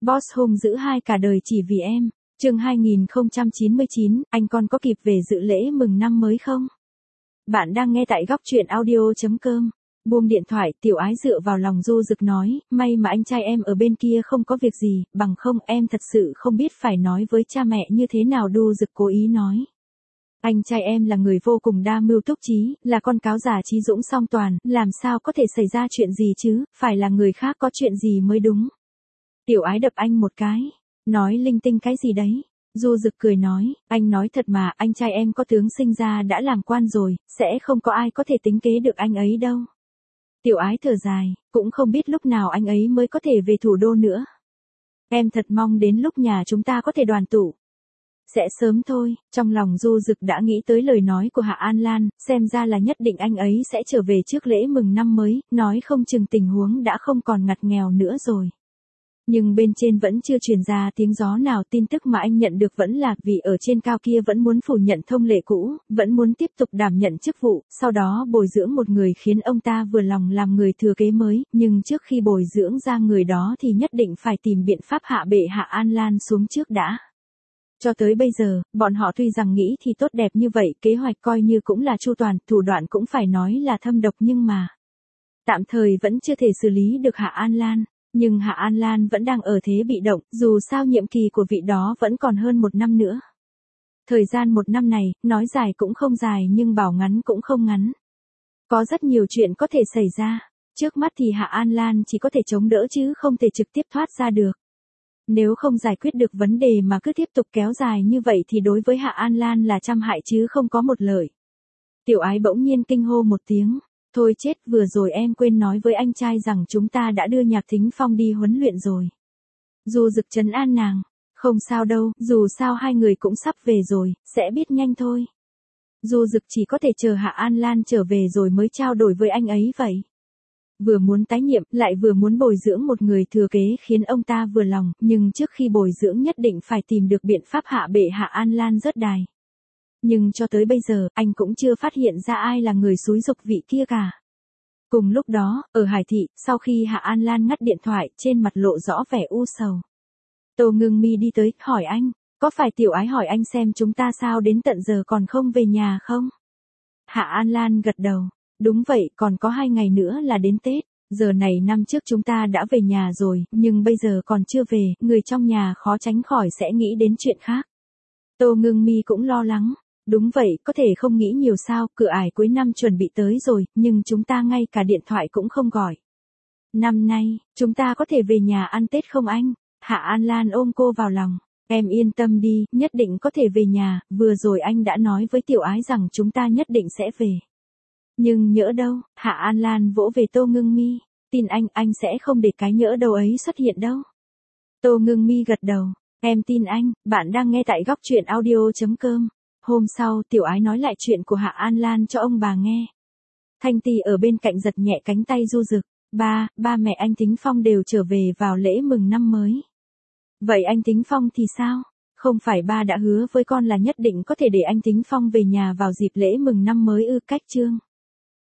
Boss hung dữ hai cả đời chỉ vì em. Chương 2099, anh còn có kịp về dự lễ mừng năm mới không? Bạn đang nghe tại góc truyện audio.com. Buông điện thoại, Tiểu Ái dựa vào lòng Du Dực nói, may mà anh trai em ở bên kia không có việc gì, bằng không em thật sự không biết phải nói với cha mẹ như thế nào. Du Dực cố ý nói. Anh trai em là người vô cùng đa mưu túc trí, là con cáo già trí dũng song toàn, làm sao có thể xảy ra chuyện gì chứ, phải là người khác có chuyện gì mới đúng. Tiểu Ái đập anh một cái, nói linh tinh cái gì đấy. Du Dực cười nói, anh nói thật mà, anh trai em có tướng sinh ra đã làm quan rồi, sẽ không có ai có thể tính kế được anh ấy đâu. Tiểu Ái thở dài, cũng không biết lúc nào anh ấy mới có thể về thủ đô nữa. Em thật mong đến lúc nhà chúng ta có thể đoàn tụ. Sẽ sớm thôi. Trong lòng Du Dực đã nghĩ tới lời nói của Hạ An Lan, xem ra là nhất định anh ấy sẽ trở về trước lễ mừng năm mới, nói không chừng tình huống đã không còn ngặt nghèo nữa rồi. Nhưng bên trên vẫn chưa truyền ra tiếng gió nào. Tin tức mà anh nhận được vẫn là vì ở trên cao kia vẫn muốn phủ nhận thông lệ cũ, vẫn muốn tiếp tục đảm nhận chức vụ, sau đó bồi dưỡng một người khiến ông ta vừa lòng làm người thừa kế mới, nhưng trước khi bồi dưỡng ra người đó thì nhất định phải tìm biện pháp hạ bệ Hạ An Lan xuống trước đã. Cho tới bây giờ, bọn họ tuy rằng nghĩ thì tốt đẹp như vậy, kế hoạch coi như cũng là chu toàn, thủ đoạn cũng phải nói là thâm độc, nhưng mà tạm thời vẫn chưa thể xử lý được Hạ An Lan. Nhưng Hạ An Lan vẫn đang ở thế bị động, dù sao nhiệm kỳ của vị đó vẫn còn hơn 1 năm nữa. Thời gian 1 năm này, nói dài cũng không dài nhưng bảo ngắn cũng không ngắn. Có rất nhiều chuyện có thể xảy ra. Trước mắt thì Hạ An Lan chỉ có thể chống đỡ chứ không thể trực tiếp thoát ra được. Nếu không giải quyết được vấn đề mà cứ tiếp tục kéo dài như vậy thì đối với Hạ An Lan là trăm hại chứ không có một lợi. Tiểu Ái bỗng nhiên kinh hô một tiếng. Thôi chết, vừa rồi em quên nói với anh trai rằng chúng ta đã đưa Nhạc Thính Phong đi huấn luyện rồi. Du Dực trấn an nàng. Không sao đâu, dù sao hai người cũng sắp về rồi, sẽ biết nhanh thôi. Du Dực chỉ có thể chờ Hạ An Lan trở về rồi mới trao đổi với anh ấy vậy. Vừa muốn tái nhiệm, lại vừa muốn bồi dưỡng một người thừa kế khiến ông ta vừa lòng, nhưng trước khi bồi dưỡng nhất định phải tìm được biện pháp hạ bệ Hạ An Lan rớt đài. Nhưng cho tới bây giờ, anh cũng chưa phát hiện ra ai là người xúi giục vị kia cả. Cùng lúc đó, ở Hải Thị, sau khi Hạ An Lan ngắt điện thoại, trên mặt lộ rõ vẻ u sầu. Tô Ngưng Mi đi tới, hỏi anh, có phải Tiểu Ái hỏi anh xem chúng ta sao đến tận giờ còn không về nhà không? Hạ An Lan gật đầu, đúng vậy, còn có 2 ngày nữa là đến Tết. Giờ này năm trước chúng ta đã về nhà rồi, nhưng bây giờ còn chưa về, người trong nhà khó tránh khỏi sẽ nghĩ đến chuyện khác. Tô Ngưng Mi cũng lo lắng. Đúng vậy, có thể không nghĩ nhiều sao, cửa ải cuối năm chuẩn bị tới rồi, nhưng chúng ta ngay cả điện thoại cũng không gọi. Năm nay, chúng ta có thể về nhà ăn Tết không anh? Hạ An Lan ôm cô vào lòng. Em yên tâm đi, nhất định có thể về nhà, vừa rồi anh đã nói với Tiểu Ái rằng chúng ta nhất định sẽ về. Nhưng nhỡ đâu, Hạ An Lan vỗ về Tô Ngưng Mi. Tin anh sẽ không để cái nhỡ đâu ấy xuất hiện đâu. Tô Ngưng Mi gật đầu. Em tin anh. Bạn đang nghe tại góc truyện audio.com. Hôm sau, Tiểu Ái nói lại chuyện của Hạ An Lan cho ông bà nghe. Thanh Ti ở bên cạnh giật nhẹ cánh tay Du Dực. Ba mẹ anh Thính Phong đều trở về vào lễ mừng năm mới. Vậy anh Thính Phong thì sao? Không phải ba đã hứa với con là nhất định có thể để anh Thính Phong về nhà vào dịp lễ mừng năm mới ư? Cách chương